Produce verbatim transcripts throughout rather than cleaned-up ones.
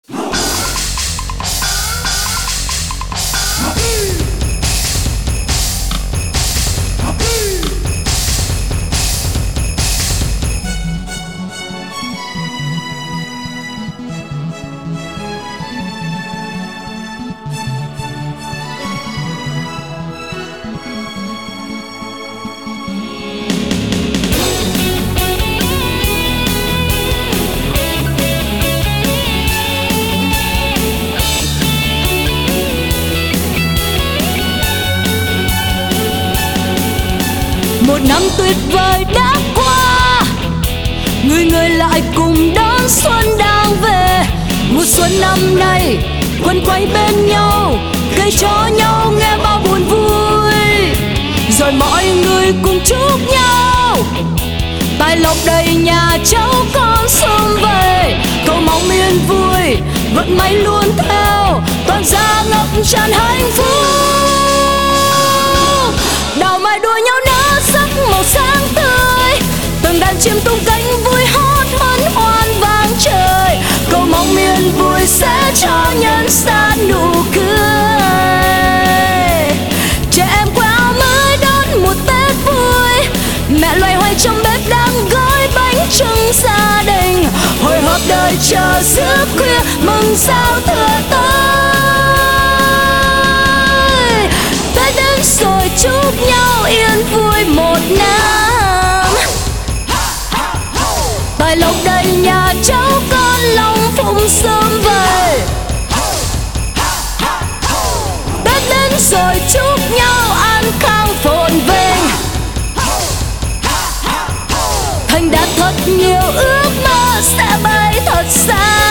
Một năm tuyệt vời đã qua, người người lại cùng đón xuân đang về. Mùa xuân năm nay quấn quanh bên nhau, gây cho nhau nghe bao buồn vui. Rồi mọi người cùng chúc nhau tài lộc đầy nhà, cháu con sum vầy. Cầu mong yên vui vận may luôn theo, toàn gia ngập tràn hạnh phúc. Đào mai đua nhau nở sắc màu sáng tươi, từng đàn chim tung cánh vui hót hân hoan vang trời. Cầu mong yên vui sẽ cho nhân gian nụ cười. Trẻ em khoe áo mới đón một Tết vui, mẹ loay hoay trong bếp đang gói bánh trưng gia đình. Hồi hộp đợi chờ giữa khuya mừng giao thừa tới. Tết đến rồi chúc nhau yên vui một năm, tài lộc đầy nhà, cháu con lòng phụng sớm về. Tết đến rồi chúc nhau an khang phồn vinh, thành đạt thật nhiều ước mơ sẽ bay thật xa.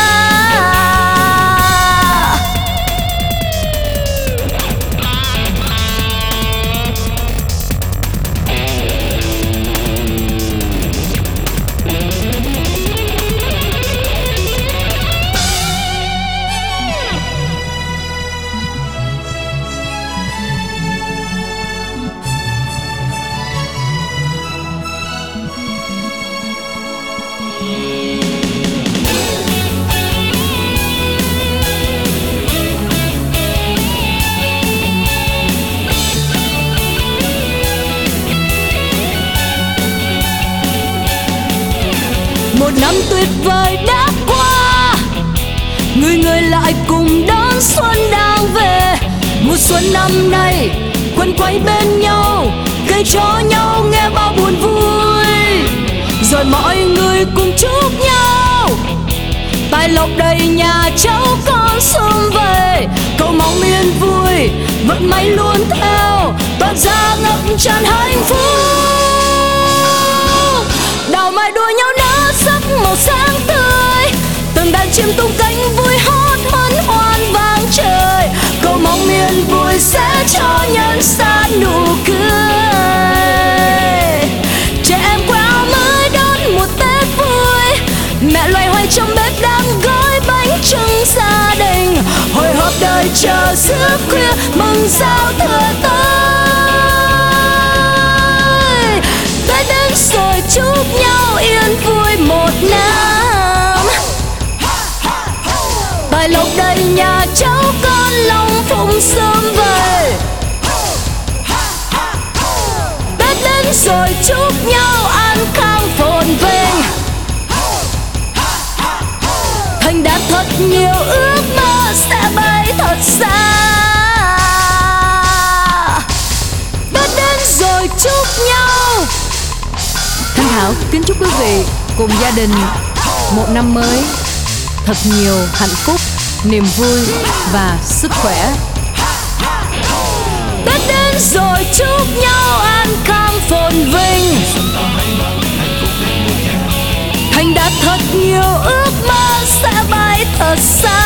Một năm tuyệt vời đã qua, người người lại cùng đón xuân đang về. Mùa xuân năm nay quấn quanh bên nhau, gây cho nhau nghe bao buồn vui. Rồi mọi người cùng chúc nhau tài lộc đầy nhà, cháu con sum vầy. Cầu mong yên vui vận may luôn theo, toàn gia ngập tràn hạnh phúc. Đào mai đua nhau nở sắc màu sáng tươi, từng đàn chim tung cánh vui hót hân hoan vang trời. Cầu mong yên vui sẽ cho nhân gian nụ cười. Trẻ em khoe áo mới đón một Tết vui, mẹ loay hoay trong bếp đang gói bánh trưng gia đình. Hồi hộp đợi chờ giữa khuya mừng giao thừa tới. Tết đến rồi chúc nhau yên vui một năm, tài lộc đầy nhà, cháu con lòng phụng sớm về. Tết đến rồi chúc nhau an khang phồn vinh, thành đạt thật nhiều ước mơ sẽ bay thật xa. Tết đến rồi chúc nhau. Thanh Thảo kính chúc quý vị cùng gia đình một năm mới thật nhiều hạnh phúc, niềm vui và sức khỏe. Tết đến rồi chúc nhau an khang phồn vinh, thành đạt thật nhiều ước mơ sẽ bay thật xa.